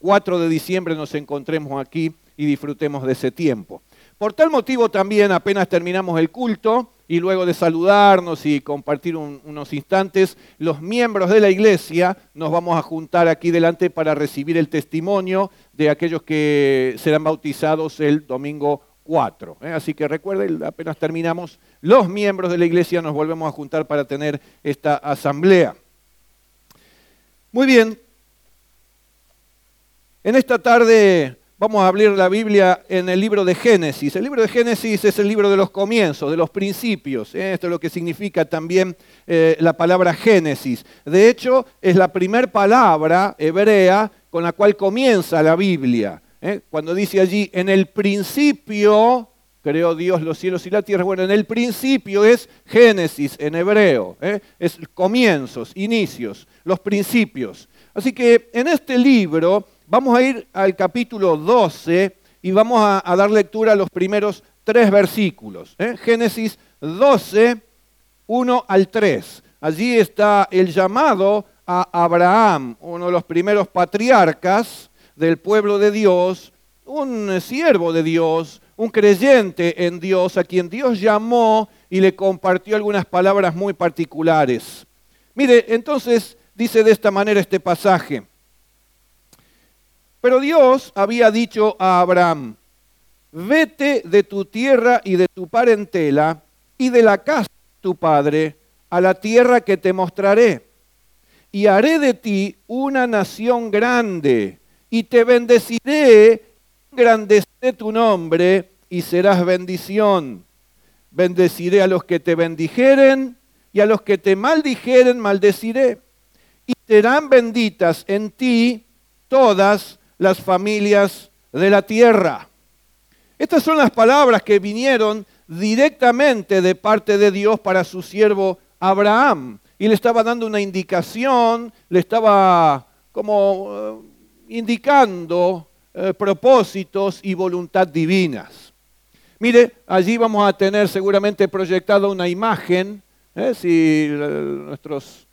4 de diciembre nos encontremos aquí y disfrutemos de ese tiempo. Por tal motivo también, apenas terminamos el culto y luego de saludarnos y compartir unos instantes, los miembros de la iglesia nos vamos a juntar aquí delante para recibir el testimonio de aquellos que serán bautizados el domingo 4. Así que recuerden, apenas terminamos, los miembros de la iglesia nos volvemos a juntar para tener esta asamblea. Muy bien, en esta tarde vamos a abrir la Biblia en el libro de Génesis. El libro de Génesis es el libro de los comienzos, de los principios. Esto es lo que significa también la palabra Génesis. De hecho, es la primera palabra hebrea con la cual comienza la Biblia. Cuando dice allí, en el principio creó Dios los cielos y la tierra. Bueno, en el principio es Génesis en hebreo. Es comienzos, inicios, los principios. Así que en este libro vamos a ir al capítulo 12 y vamos a dar lectura a los primeros 3 versículos. Génesis 12, 1 al 3. Allí está el llamado a Abraham, uno de los primeros patriarcas del pueblo de Dios, un siervo de Dios, un creyente en Dios, a quien Dios llamó y le compartió algunas palabras muy particulares. Mire, entonces dice de esta manera este pasaje. Pero Dios había dicho a Abraham, vete de tu tierra y de tu parentela y de la casa de tu padre a la tierra que te mostraré. Y haré de ti una nación grande y te bendeciré, engrandeceré tu nombre y serás bendición. Bendeciré a los que te bendijeren y a los que te maldijeren maldeciré. Y serán benditas en ti todas las familias de la tierra. Estas son las palabras que vinieron directamente de parte de Dios para su siervo Abraham. Y le estaba dando una indicación, le estaba como indicando propósitos y voluntad divinas. Mire, allí vamos a tener seguramente proyectada una imagen, si nuestros...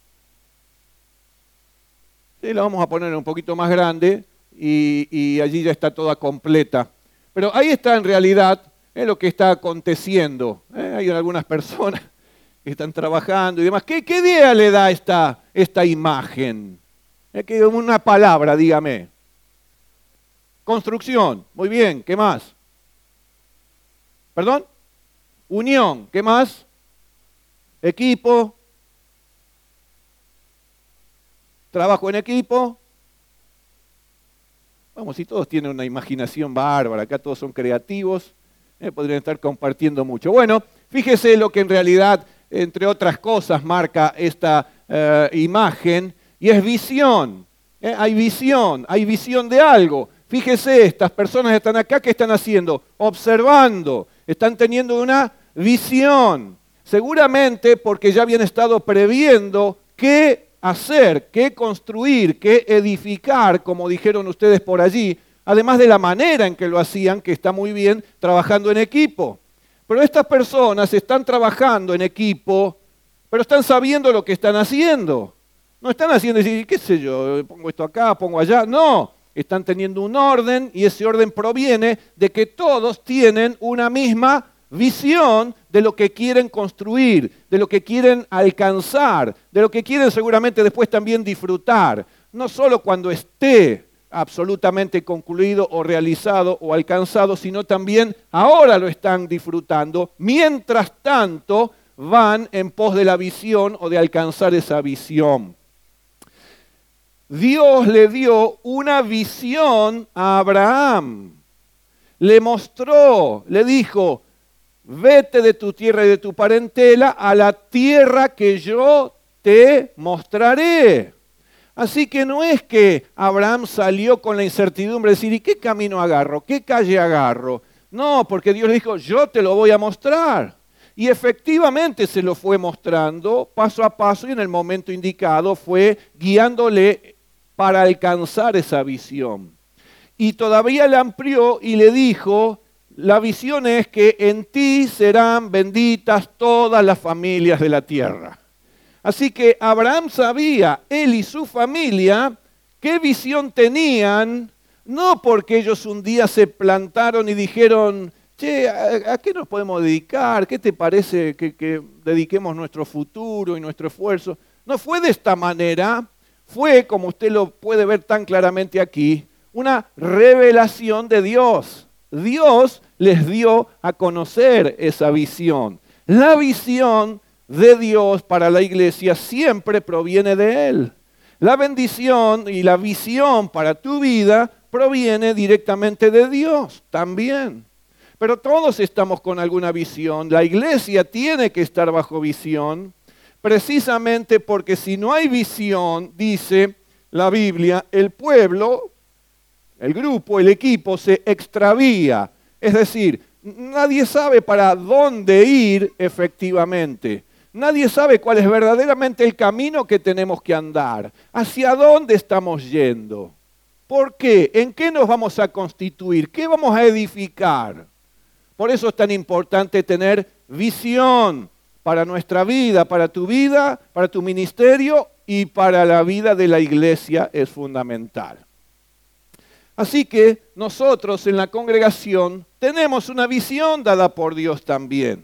Sí, la vamos a poner un poquito más grande. Y allí ya está toda completa. Pero ahí está en realidad lo que está aconteciendo. Hay algunas personas que están trabajando y demás. ¿Qué idea le da esta imagen? Una palabra, dígame. Construcción. Muy bien, ¿qué más? ¿Perdón? Unión, ¿qué más? Equipo. Trabajo en equipo. Vamos, si todos tienen una imaginación bárbara, acá todos son creativos, podrían estar compartiendo mucho. Bueno, fíjese lo que en realidad, entre otras cosas, marca esta imagen, y es visión. Hay visión de algo. Fíjese, estas personas están acá, ¿qué están haciendo? Observando, están teniendo una visión. Seguramente porque ya habían estado previendo qué hacer, qué construir, qué edificar, como dijeron ustedes por allí, además de la manera en que lo hacían, que está muy bien, trabajando en equipo. Pero estas personas están trabajando en equipo, pero están sabiendo lo que están haciendo. No están haciendo, qué sé yo, pongo esto acá, pongo allá. No, están teniendo un orden y ese orden proviene de que todos tienen una misma visión de lo que quieren construir, de lo que quieren alcanzar, de lo que quieren seguramente después también disfrutar. No solo cuando esté absolutamente concluido o realizado o alcanzado, sino también ahora lo están disfrutando. Mientras tanto, van en pos de la visión o de alcanzar esa visión. Dios le dio una visión a Abraham. Le mostró, le dijo, vete de tu tierra y de tu parentela a la tierra que yo te mostraré. Así que no es que Abraham salió con la incertidumbre de decir, ¿y qué camino agarro? ¿Qué calle agarro? No, porque Dios le dijo, yo te lo voy a mostrar. Y efectivamente se lo fue mostrando paso a paso y en el momento indicado fue guiándole para alcanzar esa visión. Y todavía le amplió y le dijo, la visión es que en ti serán benditas todas las familias de la tierra. Así que Abraham sabía, él y su familia, qué visión tenían No porque ellos un día se plantaron y dijeron, che, ¿a qué nos podemos dedicar? ¿Qué te parece que dediquemos nuestro futuro y nuestro esfuerzo? No fue de esta manera, fue, como usted lo puede ver tan claramente aquí, una revelación de Dios. Dios les dio a conocer esa visión. La visión de Dios para la iglesia siempre proviene de Él. La bendición y la visión para tu vida proviene directamente de Dios también. Pero todos estamos con alguna visión. La iglesia tiene que estar bajo visión, precisamente porque si no hay visión, dice la Biblia, el pueblo, el grupo, el equipo se extravía. Es decir, nadie sabe para dónde ir efectivamente. Nadie sabe cuál es verdaderamente el camino que tenemos que andar. ¿Hacia dónde estamos yendo? ¿Por qué? ¿En qué nos vamos a constituir? ¿Qué vamos a edificar? Por eso es tan importante tener visión para nuestra vida, para tu ministerio y para la vida de la iglesia es fundamental. Así que nosotros en la congregación tenemos una visión dada por Dios también.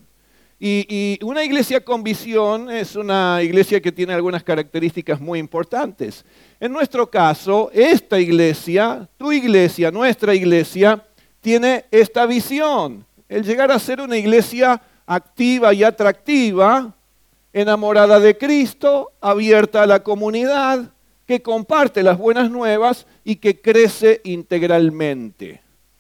Y una iglesia con visión es una iglesia que tiene algunas características muy importantes. En nuestro caso, esta iglesia, tu iglesia, nuestra iglesia, tiene esta visión. El llegar a ser una iglesia activa y atractiva, enamorada de Cristo, abierta a la comunidad, que comparte las buenas nuevas y que crece integralmente.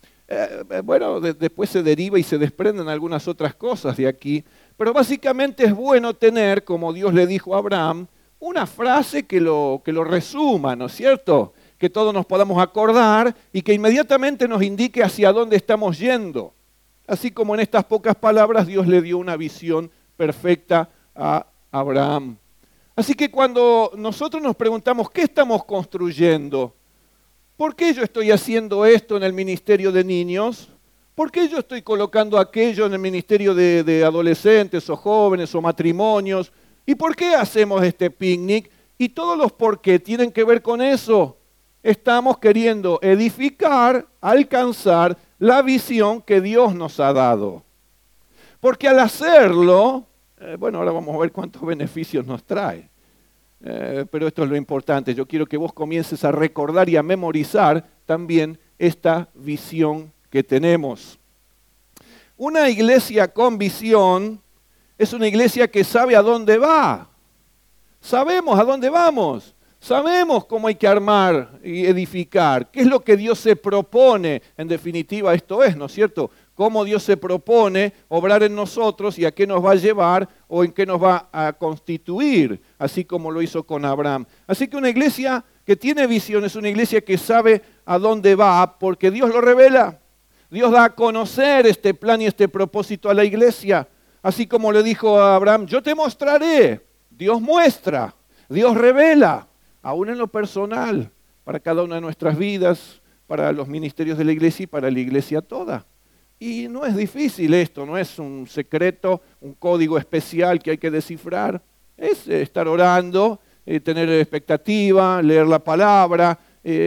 Después se deriva y se desprenden algunas otras cosas de aquí, pero básicamente es bueno tener, como Dios le dijo a Abraham, una frase que lo resuma, ¿no es cierto? Que todos nos podamos acordar y que inmediatamente nos indique hacia dónde estamos yendo. Así como en estas pocas palabras Dios le dio una visión perfecta a Abraham. Así que cuando nosotros nos preguntamos, ¿qué estamos construyendo? ¿Por qué yo estoy haciendo esto en el ministerio de niños? ¿Por qué yo estoy colocando aquello en el ministerio de adolescentes o jóvenes o matrimonios? ¿Y por qué hacemos este picnic? Y todos los por qué tienen que ver con eso. Estamos queriendo edificar, alcanzar la visión que Dios nos ha dado. Porque al hacerlo, ahora vamos a ver cuántos beneficios nos trae. Pero esto es lo importante. Yo quiero que vos comiences a recordar y a memorizar también esta visión que tenemos. Una iglesia con visión es una iglesia que sabe a dónde va. Sabemos a dónde vamos. Sabemos cómo hay que armar y edificar. ¿Qué es lo que Dios se propone? En definitiva, esto es, ¿no es cierto? Cómo Dios se propone obrar en nosotros y a qué nos va a llevar o en qué nos va a constituir, así como lo hizo con Abraham. Así que una iglesia que tiene visión es una iglesia que sabe a dónde va porque Dios lo revela. Dios da a conocer este plan y este propósito a la iglesia. Así como le dijo a Abraham, yo te mostraré. Dios muestra, Dios revela, aún en lo personal, para cada una de nuestras vidas, para los ministerios de la iglesia y para la iglesia toda. Y no es difícil esto, no es un secreto, un código especial que hay que descifrar. Es estar orando, tener expectativa, leer la palabra,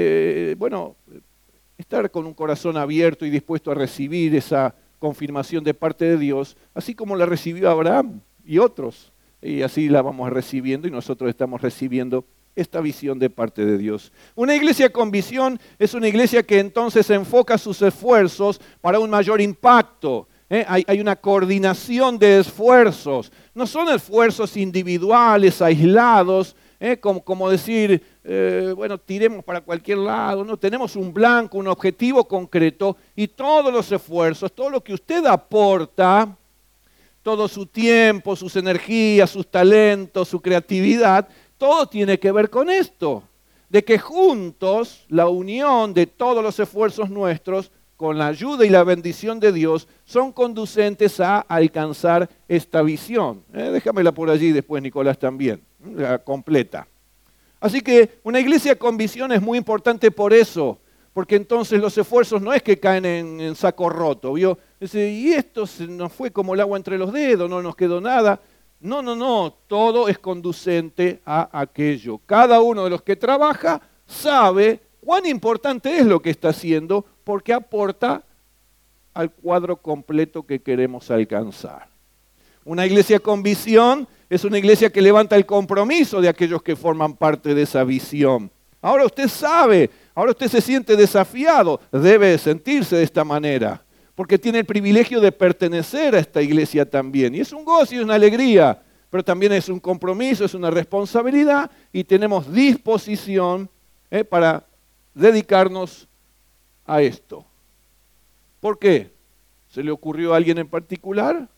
estar con un corazón abierto y dispuesto a recibir esa confirmación de parte de Dios, así como la recibió Abraham y otros. Y así la vamos recibiendo y nosotros estamos recibiendo esta visión de parte de Dios. Una iglesia con visión es una iglesia que entonces enfoca sus esfuerzos para un mayor impacto. Hay una coordinación de esfuerzos. No son esfuerzos individuales, aislados, como decir, tiremos para cualquier lado. No, tenemos un blanco, un objetivo concreto y todos los esfuerzos, todo lo que usted aporta, todo su tiempo, sus energías, sus talentos, su creatividad, todo tiene que ver con esto, de que juntos, la unión de todos los esfuerzos nuestros, con la ayuda y la bendición de Dios, son conducentes a alcanzar esta visión. Déjamela por allí después, Nicolás, también, la completa. Así que una iglesia con visión es muy importante por eso, porque entonces los esfuerzos no es que caen en saco roto, ¿vio? Y esto se nos fue como el agua entre los dedos, no nos quedó nada. No, todo es conducente a aquello. Cada uno de los que trabaja sabe cuán importante es lo que está haciendo porque aporta al cuadro completo que queremos alcanzar. Una iglesia con visión es una iglesia que levanta el compromiso de aquellos que forman parte de esa visión. Ahora usted sabe, ahora usted se siente desafiado, debe sentirse de esta manera, porque tiene el privilegio de pertenecer a esta iglesia también. Y es un gozo y una alegría, pero también es un compromiso, es una responsabilidad y tenemos disposición para dedicarnos a esto. ¿Por qué? ¿Se le ocurrió a alguien en particular?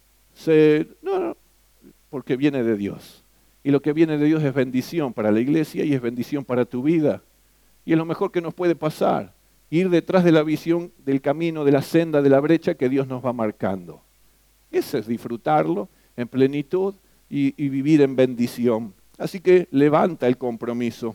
No, porque viene de Dios. Y lo que viene de Dios es bendición para la iglesia y es bendición para tu vida. Y es lo mejor que nos puede pasar, ir detrás de la visión del camino, de la senda, de la brecha que Dios nos va marcando. Eso es disfrutarlo en plenitud y vivir en bendición. Así que levanta el compromiso.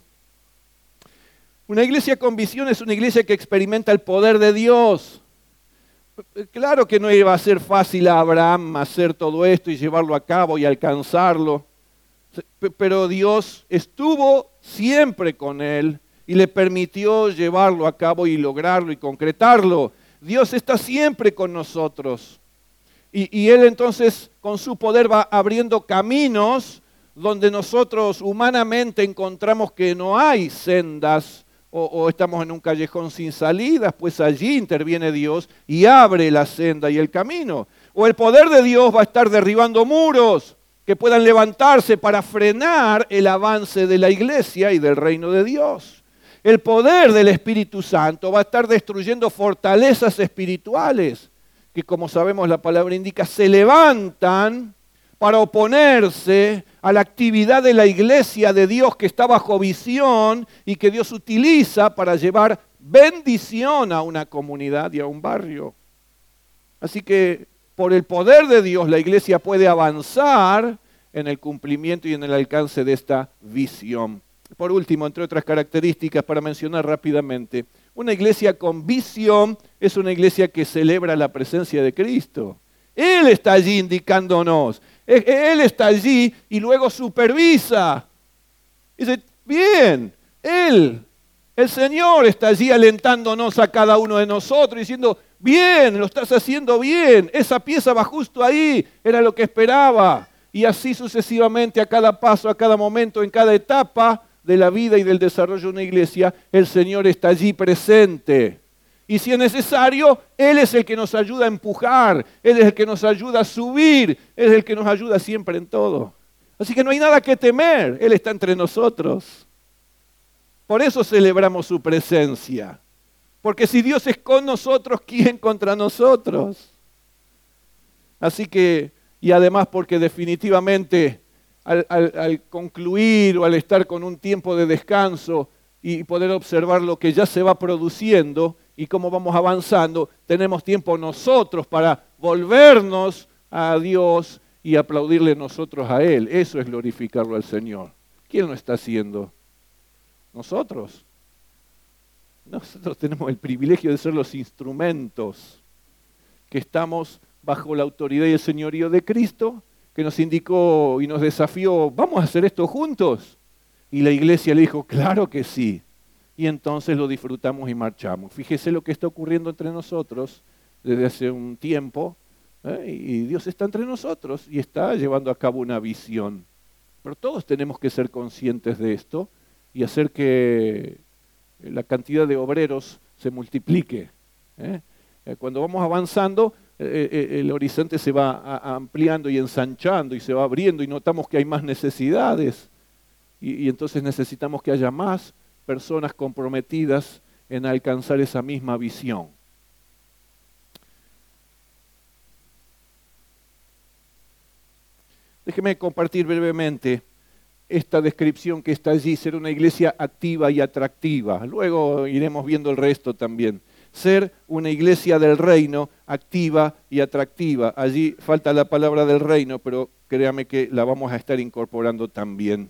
Una iglesia con visión es una iglesia que experimenta el poder de Dios. Claro que no iba a ser fácil a Abraham hacer todo esto y llevarlo a cabo y alcanzarlo, pero Dios estuvo siempre con él y le permitió llevarlo a cabo y lograrlo y concretarlo. Dios está siempre con nosotros y Él entonces con su poder va abriendo caminos donde nosotros humanamente encontramos que no hay sendas o estamos en un callejón sin salidas, pues allí interviene Dios y abre la senda y el camino. O el poder de Dios va a estar derribando muros que puedan levantarse para frenar el avance de la iglesia y del reino de Dios. El poder del Espíritu Santo va a estar destruyendo fortalezas espirituales que, como sabemos la palabra indica, se levantan para oponerse a la actividad de la iglesia de Dios que está bajo visión y que Dios utiliza para llevar bendición a una comunidad y a un barrio. Así que por el poder de Dios la iglesia puede avanzar en el cumplimiento y en el alcance de esta visión. Por último, entre otras características para mencionar rápidamente, una iglesia con visión es una iglesia que celebra la presencia de Cristo. Él está allí indicándonos. Él está allí y luego supervisa. Dice, bien, el Señor está allí alentándonos a cada uno de nosotros, diciendo, bien, lo estás haciendo bien, esa pieza va justo ahí, era lo que esperaba. Y así sucesivamente a cada paso, a cada momento, en cada etapa de la vida y del desarrollo de una iglesia, el Señor está allí presente. Y si es necesario, Él es el que nos ayuda a empujar, Él es el que nos ayuda a subir, Él es el que nos ayuda siempre en todo. Así que no hay nada que temer, Él está entre nosotros. Por eso celebramos su presencia. Porque si Dios es con nosotros, ¿quién contra nosotros? Así que, y además porque definitivamente al concluir o al estar con un tiempo de descanso y poder observar lo que ya se va produciendo, y cómo vamos avanzando, tenemos tiempo nosotros para volvernos a Dios y aplaudirle nosotros a Él. Eso es glorificarlo al Señor. ¿Quién lo está haciendo? Nosotros. Nosotros tenemos el privilegio de ser los instrumentos que estamos bajo la autoridad y el señorío de Cristo, que nos indicó y nos desafió, ¿vamos a hacer esto juntos? Y la iglesia le dijo, claro que sí. Y entonces lo disfrutamos y marchamos. Fíjese lo que está ocurriendo entre nosotros desde hace un tiempo, y Dios está entre nosotros y está llevando a cabo una visión. Pero todos tenemos que ser conscientes de esto y hacer que la cantidad de obreros se multiplique. Cuando vamos avanzando, el horizonte se va ampliando y ensanchando y se va abriendo y notamos que hay más necesidades y entonces necesitamos que haya más personas comprometidas en alcanzar esa misma visión. Déjeme compartir brevemente esta descripción que está allí, ser una iglesia activa y atractiva. Luego iremos viendo el resto también. Ser una iglesia del reino, activa y atractiva. Allí falta la palabra del reino, pero créame que la vamos a estar incorporando también.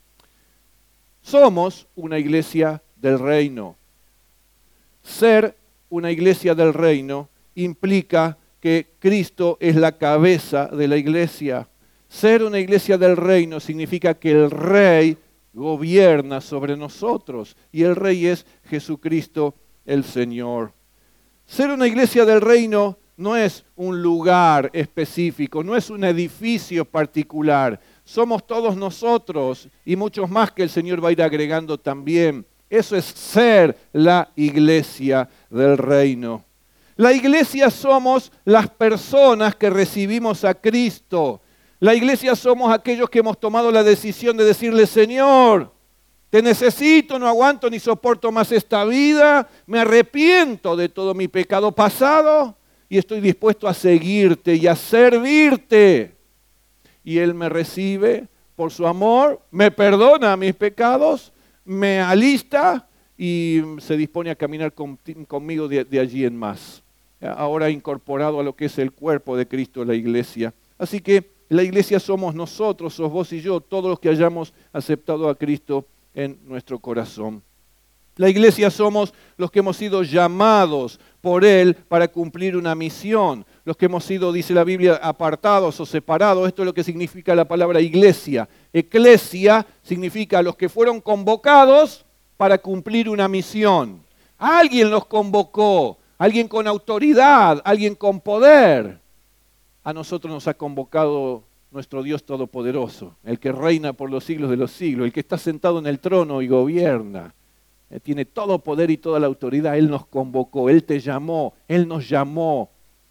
Somos una iglesia del reino. Ser una iglesia del reino implica que Cristo es la cabeza de la iglesia. Ser una iglesia del reino significa que el Rey gobierna sobre nosotros y el Rey es Jesucristo el Señor. Ser una iglesia del reino no es un lugar específico, no es un edificio particular. Somos todos nosotros y muchos más que el Señor va a ir agregando también. Eso es ser la iglesia del reino. La iglesia somos las personas que recibimos a Cristo. La iglesia somos aquellos que hemos tomado la decisión de decirle, Señor, te necesito, no aguanto ni soporto más esta vida, me arrepiento de todo mi pecado pasado y estoy dispuesto a seguirte y a servirte. Y Él me recibe por su amor, me perdona mis pecados, me alista y se dispone a caminar conmigo de allí en más. Ahora incorporado a lo que es el cuerpo de Cristo, la iglesia. Así que la iglesia somos nosotros, sos vos y yo, todos los que hayamos aceptado a Cristo en nuestro corazón. La iglesia somos los que hemos sido llamados por Él para cumplir una misión. Los que hemos sido, dice la Biblia, apartados o separados. Esto es lo que significa la palabra iglesia. Eclesia significa los que fueron convocados para cumplir una misión. Alguien los convocó, alguien con autoridad, alguien con poder. A nosotros nos ha convocado nuestro Dios Todopoderoso, el que reina por los siglos de los siglos, el que está sentado en el trono y gobierna. Tiene todo poder y toda la autoridad. Él nos convocó, Él te llamó, Él nos llamó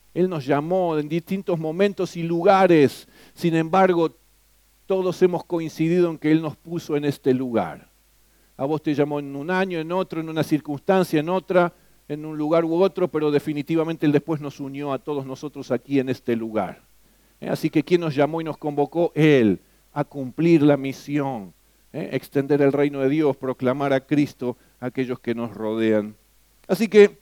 en distintos momentos y lugares. Sin embargo, todos hemos coincidido en que Él nos puso en este lugar. A vos te llamó en un año, en otro, en una circunstancia, en otra, en un lugar u otro, pero definitivamente Él después nos unió a todos nosotros aquí en este lugar. Así que ¿quién nos llamó y nos convocó? Él, a cumplir la misión, extender el reino de Dios, proclamar a Cristo a aquellos que nos rodean. Así que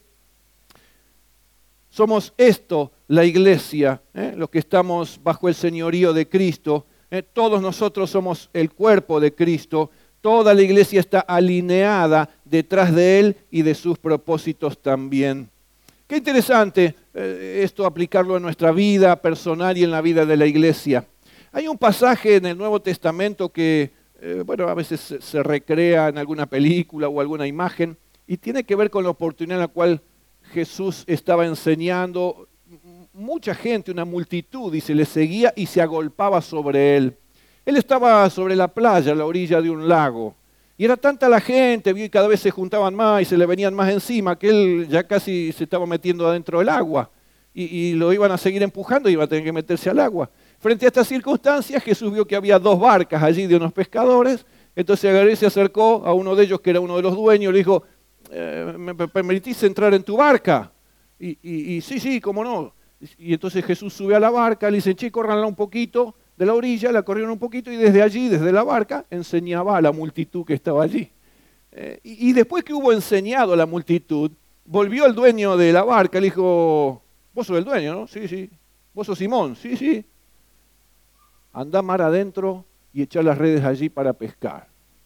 somos esto, la iglesia, los que estamos bajo el señorío de Cristo. Todos nosotros somos el cuerpo de Cristo. Toda la iglesia está alineada detrás de Él y de sus propósitos también. Qué interesante esto aplicarlo en nuestra vida personal y en la vida de la iglesia. Hay un pasaje en el Nuevo Testamento que, a veces se recrea en alguna película o alguna imagen y tiene que ver con la oportunidad en la cual Jesús estaba enseñando. Mucha gente, una multitud, y se le seguía y se agolpaba sobre Él. Él estaba sobre la playa, a la orilla de un lago. Y era tanta la gente, y cada vez se juntaban más y se le venían más encima, que él ya casi se estaba metiendo adentro del agua. Y lo iban a seguir empujando y iba a tener que meterse al agua. Frente a estas circunstancias, Jesús vio que había 2 barcas allí de unos pescadores. Entonces agarró y se acercó a uno de ellos, que era uno de los dueños, le dijo, ¿me permitís entrar en tu barca? Y sí, cómo no. Y entonces Jesús sube a la barca, le dice, che, córranla un poquito de la orilla, la corrieron un poquito y desde allí, desde la barca, enseñaba a la multitud que estaba allí. Y después que hubo enseñado a la multitud, volvió el dueño de la barca, le dijo, vos sos el dueño, ¿no? Sí. Vos sos Simón, sí. Andá mar adentro y echá las redes allí para pescar.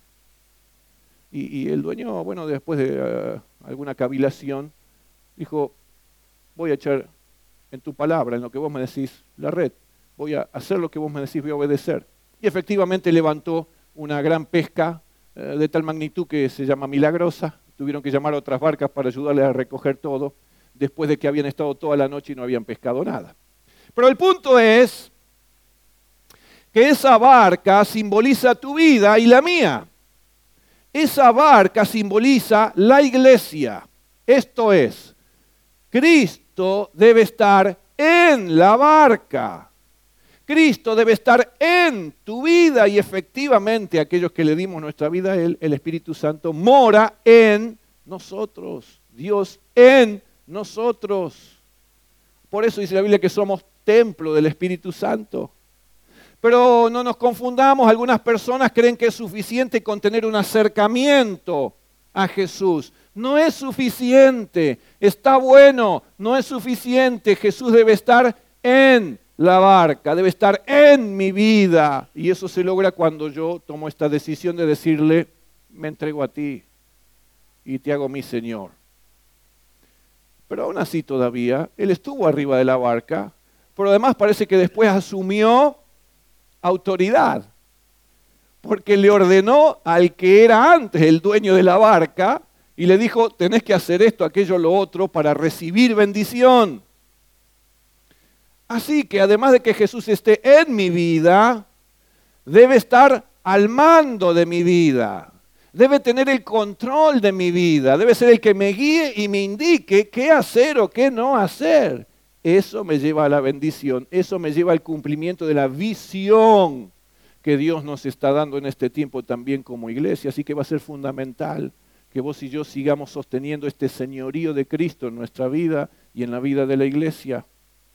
Y el dueño, después de alguna cavilación, dijo, voy a echar en tu palabra, en lo que vos me decís, la red. Voy a hacer lo que vos me decís, voy a obedecer. Y efectivamente levantó una gran pesca de tal magnitud que se llama milagrosa. Tuvieron que llamar a otras barcas para ayudarles a recoger todo, después de que habían estado toda la noche y no habían pescado nada. Pero el punto es que esa barca simboliza tu vida y la mía. Esa barca simboliza la iglesia. Esto es, Cristo debe estar en la barca. Cristo debe estar en tu vida y efectivamente aquellos que le dimos nuestra vida a Él, el Espíritu Santo, mora en nosotros. Dios en nosotros. Por eso dice la Biblia que somos templo del Espíritu Santo. Pero no nos confundamos, algunas personas creen que es suficiente con tener un acercamiento a Jesús. No es suficiente, está bueno, no es suficiente. Jesús debe estar en la barca, debe estar en mi vida. Y eso se logra cuando yo tomo esta decisión de decirle, me entrego a ti y te hago mi Señor. Pero aún así todavía, Él estuvo arriba de la barca, pero además parece que después asumió autoridad. porque le ordenó al que era antes el dueño de la barca y le dijo, tenés que hacer esto, aquello, lo otro para recibir bendición. Así que además de que Jesús esté en mi vida, debe estar al mando de mi vida. Debe tener el control de mi vida. Debe ser el que me guíe y me indique qué hacer o qué no hacer. Eso me lleva a la bendición. Eso me lleva al cumplimiento de la visión que Dios nos está dando en este tiempo también como iglesia. Así que va a ser fundamental que vos y yo sigamos sosteniendo este señorío de Cristo en nuestra vida y en la vida de la iglesia.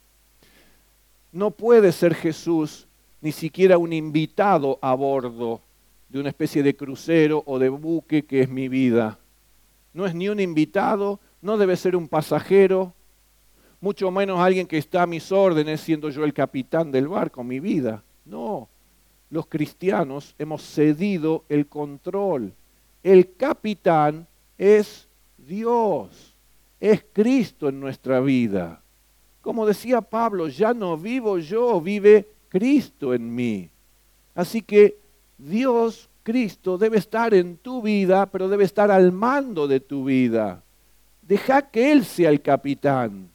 No puede ser Jesús ni siquiera un invitado a bordo de una especie de crucero o de buque que es mi vida. No es ni un invitado, no debe ser un pasajero, mucho menos alguien que está a mis órdenes siendo yo el capitán del barco, mi vida. No, los cristianos hemos cedido el control. El capitán es Dios, es Cristo en nuestra vida. Como decía Pablo, ya no vivo yo, vive Cristo en mí. Así que Dios, Cristo, debe estar en tu vida, pero debe estar al mando de tu vida. Deja que Él sea el capitán.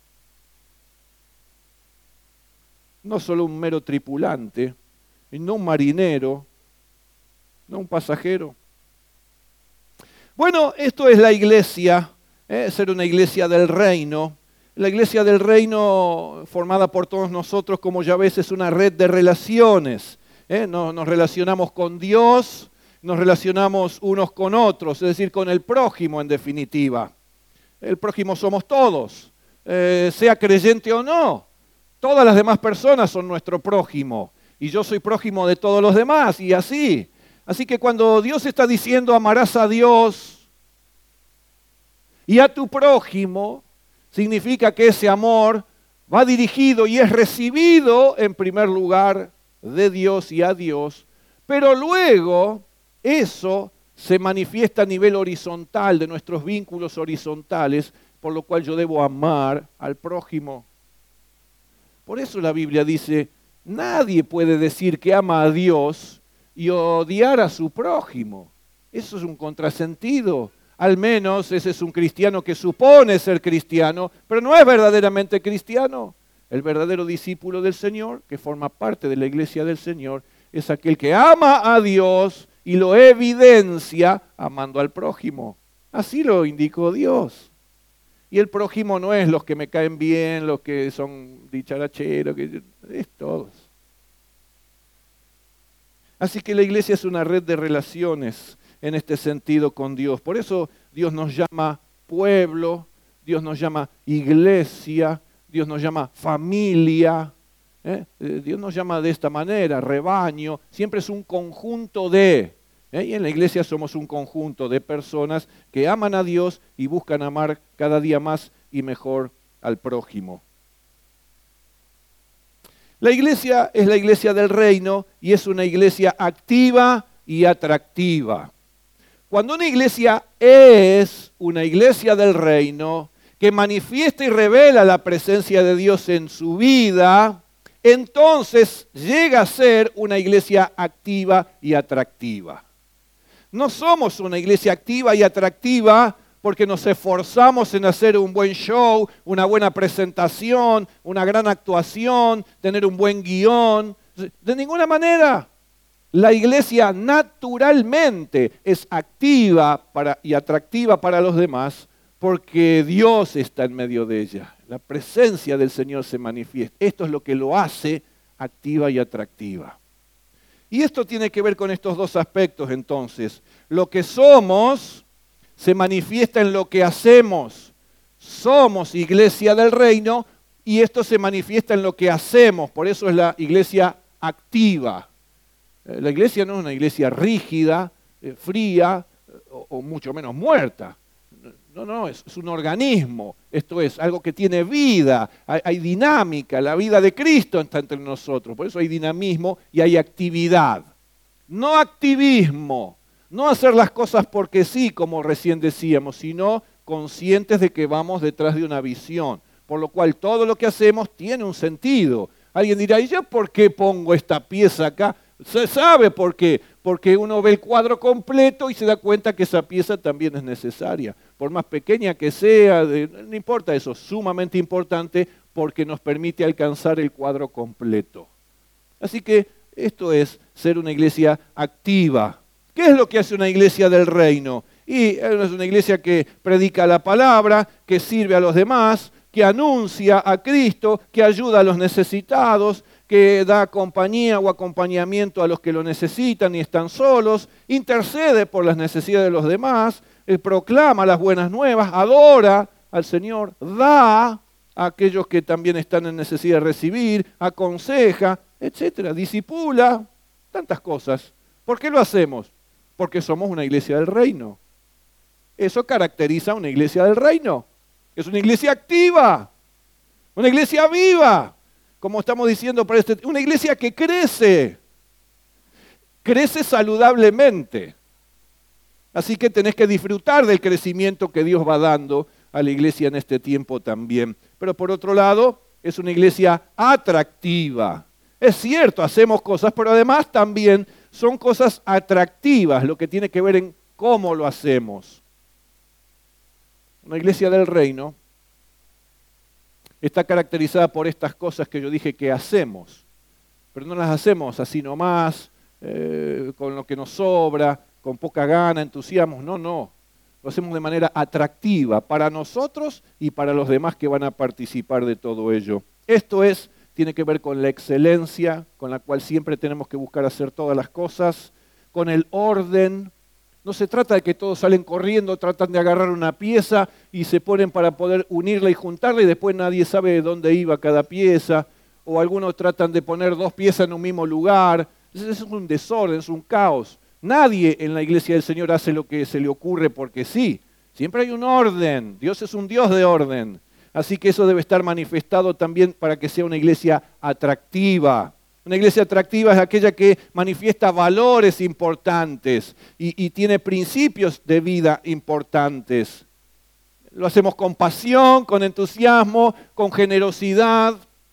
No solo un mero tripulante, y no un marinero, no un pasajero. Bueno, esto es la iglesia, ser una iglesia del reino. La iglesia del reino, formada por todos nosotros, como ya ves, es una red de relaciones. Nos relacionamos con Dios, nos relacionamos unos con otros, es decir, con el prójimo en definitiva. El prójimo somos todos, sea creyente o no. Todas las demás personas son nuestro prójimo y yo soy prójimo de todos los demás y así. Así que cuando Dios está diciendo amarás a Dios y a tu prójimo, significa que ese amor va dirigido y es recibido en primer lugar de Dios y a Dios, pero luego eso se manifiesta a nivel horizontal de nuestros vínculos horizontales, por lo cual yo debo amar al prójimo. Por eso la Biblia dice, nadie puede decir que ama a Dios y odiar a su prójimo. Eso es un contrasentido. Al menos ese es un cristiano que supone ser cristiano, pero no es verdaderamente cristiano. El verdadero discípulo del Señor, que forma parte de la iglesia del Señor, es aquel que ama a Dios y lo evidencia amando al prójimo. Así lo indicó Dios. Y el prójimo no es los que me caen bien, los que son dicharacheros, es todos. Así que la iglesia es una red de relaciones en este sentido con Dios. Por eso Dios nos llama pueblo, Dios nos llama iglesia, Dios nos llama familia, Dios nos llama de esta manera, rebaño, siempre es un conjunto de, y en la iglesia somos un conjunto de personas que aman a Dios y buscan amar cada día más y mejor al prójimo. La iglesia es la iglesia del reino y es una iglesia activa y atractiva. Cuando una iglesia es una iglesia del reino, que manifiesta y revela la presencia de Dios en su vida, entonces llega a ser una iglesia activa y atractiva. No somos una iglesia activa y atractiva porque nos esforzamos en hacer un buen show, una buena presentación, una gran actuación, tener un buen guión. De ninguna manera. La iglesia naturalmente es activa y atractiva para los demás porque Dios está en medio de ella. La presencia del Señor se manifiesta. Esto es lo que lo hace activa y atractiva. Y esto tiene que ver con estos dos aspectos entonces. Lo que somos se manifiesta en lo que hacemos. Somos iglesia del reino y esto se manifiesta en lo que hacemos. Por eso es la iglesia activa. La iglesia no es una iglesia rígida, fría o mucho menos muerta. No, es un organismo. Esto es algo que tiene vida, hay dinámica. La vida de Cristo está entre nosotros. Por eso hay dinamismo y hay actividad. No activismo, no hacer las cosas porque sí, como recién decíamos, sino conscientes de que vamos detrás de una visión. Por lo cual todo lo que hacemos tiene un sentido. Alguien dirá, ¿y yo por qué pongo esta pieza acá? Se sabe por qué. porque uno ve el cuadro completo y se da cuenta que esa pieza también es necesaria. Por más pequeña que sea, no importa eso, sumamente importante porque nos permite alcanzar el cuadro completo. Así que esto es ser una iglesia activa. ¿Qué es lo que hace una iglesia del reino? Y es una iglesia que predica la palabra, que sirve a los demás, que anuncia a Cristo, que ayuda a los necesitados, que da compañía o acompañamiento a los que lo necesitan y están solos, intercede por las necesidades de los demás, proclama las buenas nuevas, adora al Señor, da a aquellos que también están en necesidad de recibir, aconseja, etcétera, disipula, tantas cosas. ¿Por qué lo hacemos? Porque somos una iglesia del reino. Eso caracteriza a una iglesia del reino. Es una iglesia activa, una iglesia viva, como estamos diciendo, una iglesia que crece saludablemente. Así que tenés que disfrutar del crecimiento que Dios va dando a la iglesia en este tiempo también. Pero por otro lado, es una iglesia atractiva. Es cierto, hacemos cosas, pero además también son cosas atractivas, lo que tiene que ver en cómo lo hacemos. Una iglesia del reino está caracterizada por estas cosas que yo dije que hacemos, pero no las hacemos así nomás, con lo que nos sobra, con poca gana, entusiasmo, no. Lo hacemos de manera atractiva para nosotros y para los demás que van a participar de todo ello. Esto tiene que ver con la excelencia, con la cual siempre tenemos que buscar hacer todas las cosas, con el orden. No se trata de que todos salen corriendo, tratan de agarrar una pieza y se ponen para poder unirla y juntarla y después nadie sabe de dónde iba cada pieza. O algunos tratan de poner dos piezas en un mismo lugar. Eso es un desorden, es un caos. Nadie en la iglesia del Señor hace lo que se le ocurre porque sí. Siempre hay un orden. Dios es un Dios de orden. Así que eso debe estar manifestado también para que sea una iglesia atractiva. Una iglesia atractiva es aquella que manifiesta valores importantes y tiene principios de vida importantes. Lo hacemos con pasión, con entusiasmo, con generosidad.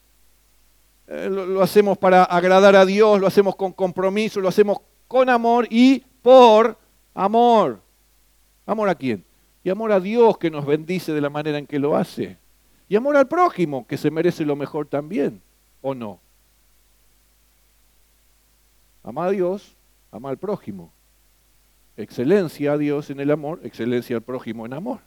Lo hacemos para agradar a Dios, lo hacemos con compromiso, lo hacemos con amor y por amor. ¿Amor a quién? Y amor a Dios que nos bendice de la manera en que lo hace. Y amor al prójimo que se merece lo mejor también, ¿o no? Ama a Dios, ama al prójimo. Excelencia a Dios en el amor, excelencia al prójimo en amor.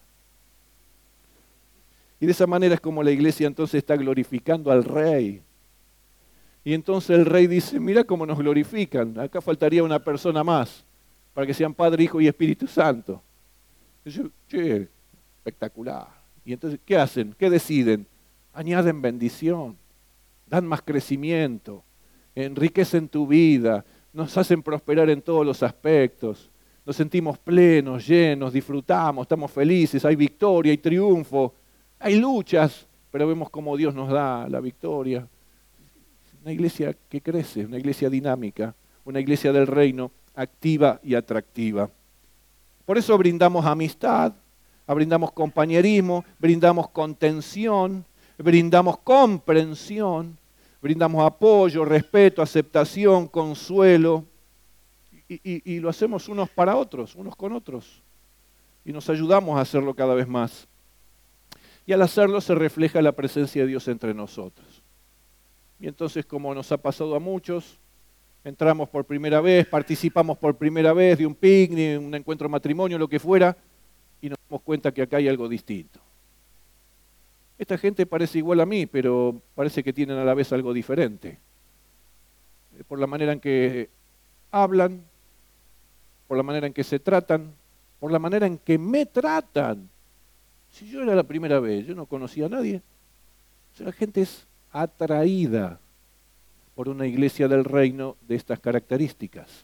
Y de esa manera es como la iglesia entonces está glorificando al Rey. Y entonces el Rey dice, mira cómo nos glorifican, acá faltaría una persona más para que sean Padre, Hijo y Espíritu Santo. Y yo, che, espectacular. Y entonces, ¿qué hacen? ¿Qué deciden? Añaden bendición, dan más crecimiento, enriquecen tu vida, nos hacen prosperar en todos los aspectos, nos sentimos plenos, llenos, disfrutamos, estamos felices, hay victoria, hay triunfo, hay luchas, pero vemos cómo Dios nos da la victoria. Una iglesia que crece, una iglesia dinámica, una iglesia del reino activa y atractiva. Por eso brindamos amistad, brindamos compañerismo, brindamos contención, brindamos comprensión, brindamos apoyo, respeto, aceptación, consuelo, y lo hacemos unos para otros, unos con otros, y nos ayudamos a hacerlo cada vez más. Y al hacerlo se refleja la presencia de Dios entre nosotros. Y entonces, como nos ha pasado a muchos, entramos por primera vez, participamos por primera vez de un picnic, un encuentro de matrimonio, lo que fuera, y nos damos cuenta que acá hay algo distinto. Esta gente parece igual a mí, pero parece que tienen a la vez algo diferente. Por la manera en que hablan, por la manera en que se tratan, por la manera en que me tratan. Si yo era la primera vez, yo no conocía a nadie. O sea, la gente es atraída por una iglesia del reino de estas características.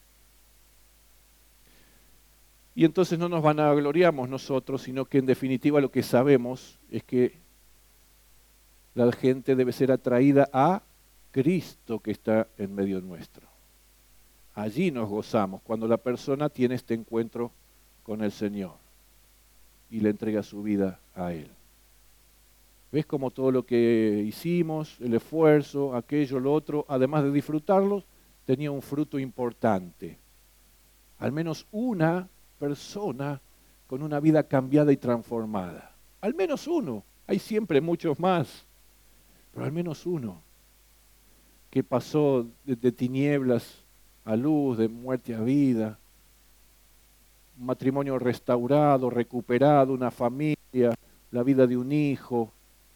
Y entonces no nos vanagloriamos nosotros, sino que en definitiva lo que sabemos es que la gente debe ser atraída a Cristo que está en medio nuestro. Allí nos gozamos, cuando la persona tiene este encuentro con el Señor y le entrega su vida a Él. ¿Ves cómo todo lo que hicimos, el esfuerzo, aquello, lo otro, además de disfrutarlos, tenía un fruto importante. Al menos una persona con una vida cambiada y transformada. Al menos uno. Hay siempre muchos más, pero al menos uno que pasó de tinieblas a luz, de muerte a vida, un matrimonio restaurado, recuperado, una familia, la vida de un hijo.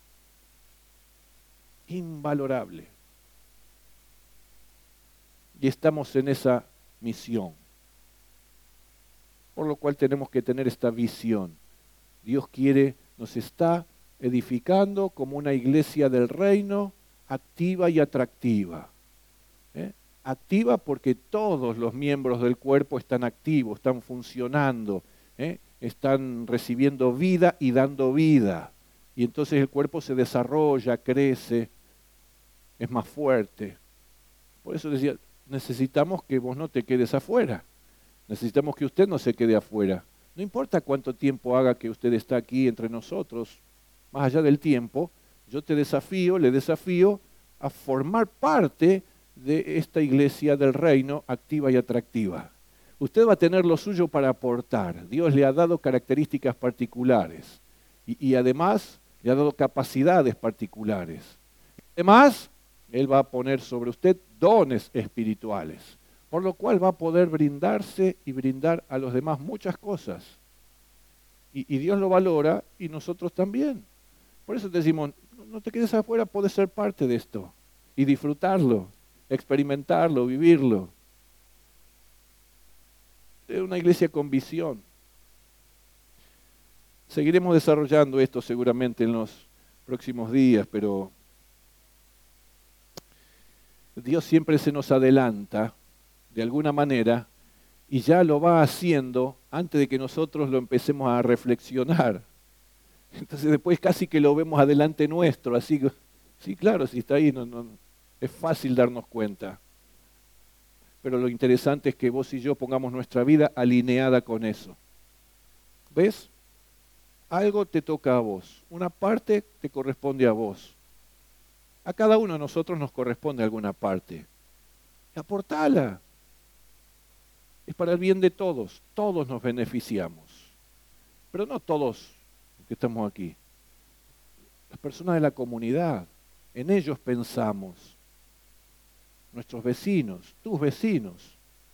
Invalorable. Y estamos en esa misión. Por lo cual tenemos que tener esta visión. Dios quiere, nos está edificando como una iglesia del reino, activa y atractiva. Activa porque todos los miembros del cuerpo están activos, están funcionando, están recibiendo vida y dando vida. Y entonces el cuerpo se desarrolla, crece, es más fuerte. Por eso decía, necesitamos que vos no te quedes afuera. Necesitamos que usted no se quede afuera. No importa cuánto tiempo haga que usted está aquí entre nosotros, más allá del tiempo, yo te desafío, le desafío a formar parte de esta iglesia del reino activa y atractiva. Usted va a tener lo suyo para aportar. Dios le ha dado características particulares y además le ha dado capacidades particulares. Además, Él va a poner sobre usted dones espirituales, por lo cual va a poder brindarse y brindar a los demás muchas cosas. Y Dios lo valora y nosotros también. Por eso te decimos, no te quedes afuera, podés ser parte de esto y disfrutarlo, experimentarlo, vivirlo. Es una iglesia con visión. Seguiremos desarrollando esto seguramente en los próximos días, pero Dios siempre se nos adelanta de alguna manera y ya lo va haciendo antes de que nosotros lo empecemos a reflexionar. Entonces después casi que lo vemos adelante nuestro, así que, sí, claro, si está ahí, no, es fácil darnos cuenta. Pero lo interesante es que vos y yo pongamos nuestra vida alineada con eso. ¿Ves? Algo te toca a vos, una parte te corresponde a vos. A cada uno de nosotros nos corresponde alguna parte. Aportala. Es para el bien de todos, todos nos beneficiamos. Pero no todos que estamos aquí. Las personas de la comunidad, en ellos pensamos. Nuestros vecinos, tus vecinos.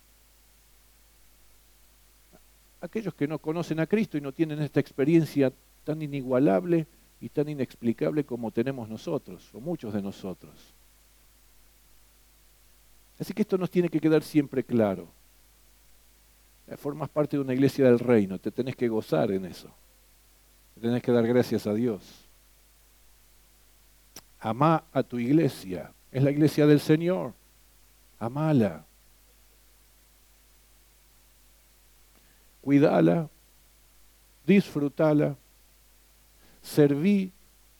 Aquellos que no conocen a Cristo y no tienen esta experiencia tan inigualable y tan inexplicable como tenemos nosotros, o muchos de nosotros. Así que esto nos tiene que quedar siempre claro. Formas parte de una iglesia del reino, te tenés que gozar en eso. Te tenés que dar gracias a Dios. Amá a tu iglesia, es la iglesia del Señor. Amala. Cuidala, disfrutala, serví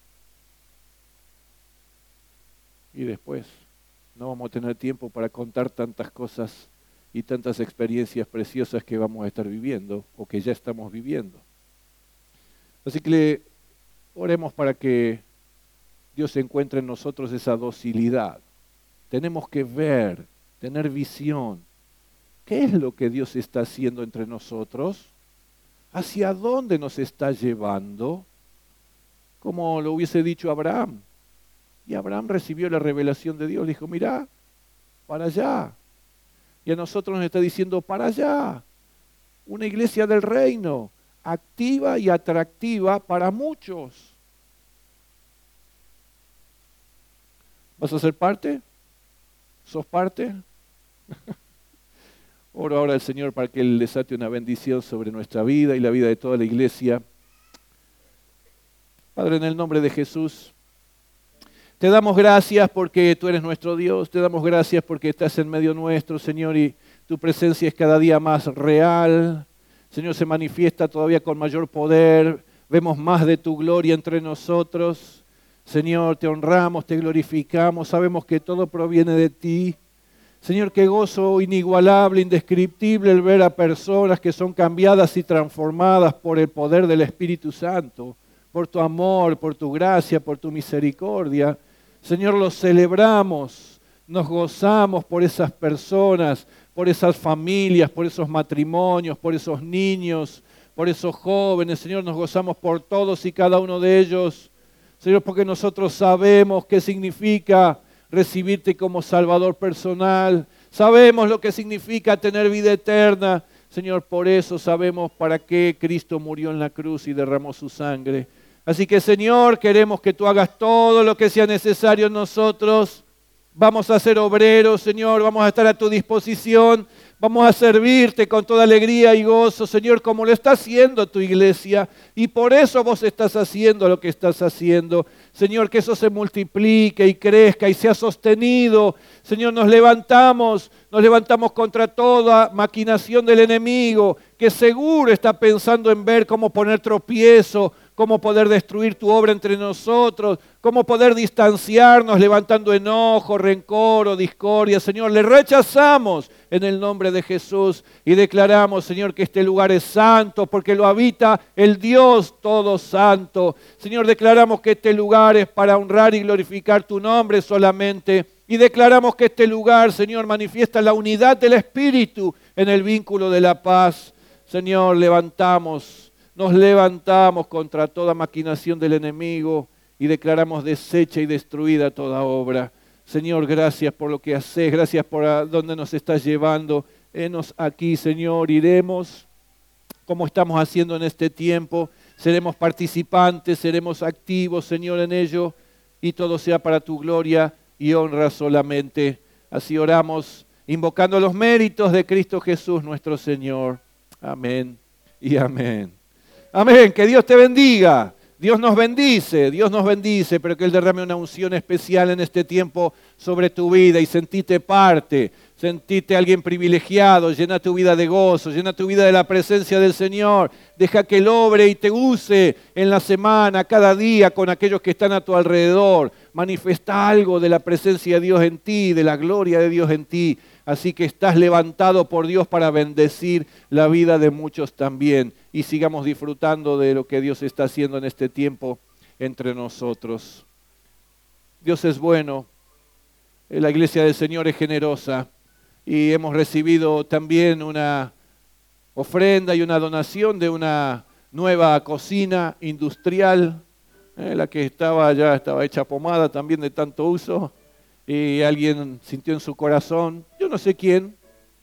y después no vamos a tener tiempo para contar tantas cosas y tantas experiencias preciosas que vamos a estar viviendo o que ya estamos viviendo. Así que oremos para que Dios encuentre en nosotros esa docilidad. Tenemos que ver, tener visión. ¿Qué es lo que Dios está haciendo entre nosotros? ¿Hacia dónde nos está llevando? Como lo hubiese dicho Abraham. Y Abraham recibió la revelación de Dios. Le dijo, mirá, para allá. Y a nosotros nos está diciendo, para allá. Una iglesia del reino, activa y atractiva para muchos. ¿Vas a ser parte? ¿Sos parte? Oro ahora al Señor para que Él desate una bendición sobre nuestra vida y la vida de toda la iglesia. Padre, en el nombre de Jesús, te damos gracias porque tú eres nuestro Dios, te damos gracias porque estás en medio nuestro, Señor, y tu presencia es cada día más real. Señor, se manifiesta todavía con mayor poder, vemos más de tu gloria entre nosotros. Señor, te honramos, te glorificamos, sabemos que todo proviene de ti. Señor, qué gozo inigualable, indescriptible el ver a personas que son cambiadas y transformadas por el poder del Espíritu Santo, por tu amor, por tu gracia, por tu misericordia. Señor, los celebramos. nos gozamos por esas personas, por esas familias, por esos matrimonios, por esos niños, por esos jóvenes. Señor, nos gozamos por todos y cada uno de ellos. Señor, porque nosotros sabemos qué significa recibirte como Salvador personal. Sabemos lo que significa tener vida eterna. Señor, por eso sabemos para qué Cristo murió en la cruz y derramó su sangre. Así que, Señor, queremos que tú hagas todo lo que sea necesario en nosotros. Vamos a ser obreros, Señor, vamos a estar a tu disposición. Vamos a servirte con toda alegría y gozo, Señor, como lo está haciendo tu iglesia. Y por eso vos estás haciendo lo que estás haciendo. Señor, que eso se multiplique y crezca y sea sostenido. Señor, nos levantamos contra toda maquinación del enemigo, que seguro está pensando en ver cómo poner tropiezo, cómo poder destruir tu obra entre nosotros, cómo poder distanciarnos levantando enojo, rencor o discordia. Señor, le rechazamos en el nombre de Jesús y declaramos, Señor, que este lugar es santo porque lo habita el Dios todo santo. Señor, declaramos que este lugar es para honrar y glorificar tu nombre solamente. Y declaramos que este lugar, Señor, manifiesta la unidad del Espíritu en el vínculo de la paz. Señor, nos levantamos contra toda maquinación del enemigo y declaramos deshecha y destruida toda obra. Señor, gracias por lo que haces, gracias por a dónde nos estás llevando. Henos aquí, Señor, iremos como estamos haciendo en este tiempo. Seremos participantes, seremos activos, Señor, en ello, y todo sea para tu gloria y honra solamente. Así oramos, invocando los méritos de Cristo Jesús, nuestro Señor. Amén y amén. Amén, que Dios te bendiga. Dios nos bendice, pero que Él derrame una unción especial en este tiempo sobre tu vida y sentite parte, sentite alguien privilegiado, llena tu vida de gozo, llena tu vida de la presencia del Señor, deja que Él obre y te use en la semana, cada día con aquellos que están a tu alrededor, manifiesta algo de la presencia de Dios en ti, de la gloria de Dios en ti, así que estás levantado por Dios para bendecir la vida de muchos también. Y sigamos disfrutando de lo que Dios está haciendo en este tiempo entre nosotros. Dios es bueno, la iglesia del Señor es generosa y hemos recibido también una ofrenda y una donación de una nueva cocina industrial, la que ya estaba hecha pomada también de tanto uso, y alguien sintió en su corazón, yo no sé quién,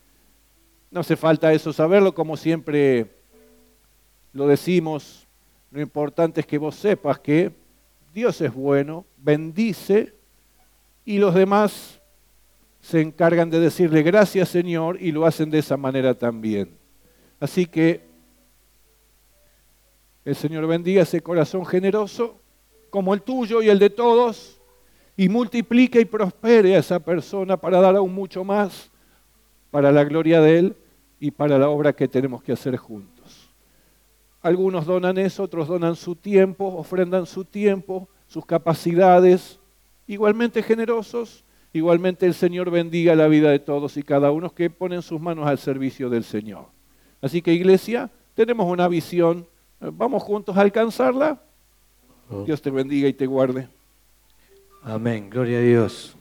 no hace falta eso saberlo, como siempre lo decimos, lo importante es que vos sepas que Dios es bueno, bendice y los demás se encargan de decirle gracias Señor y lo hacen de esa manera también. Así que el Señor bendiga ese corazón generoso como el tuyo y el de todos y multiplique y prospere a esa persona para dar aún mucho más para la gloria de Él y para la obra que tenemos que hacer juntos. Algunos donan eso, otros donan su tiempo, ofrendan su tiempo, sus capacidades, igualmente generosos, igualmente el Señor bendiga la vida de todos y cada uno que ponen sus manos al servicio del Señor. Así que iglesia, tenemos una visión, vamos juntos a alcanzarla. Dios te bendiga y te guarde. Amén, gloria a Dios.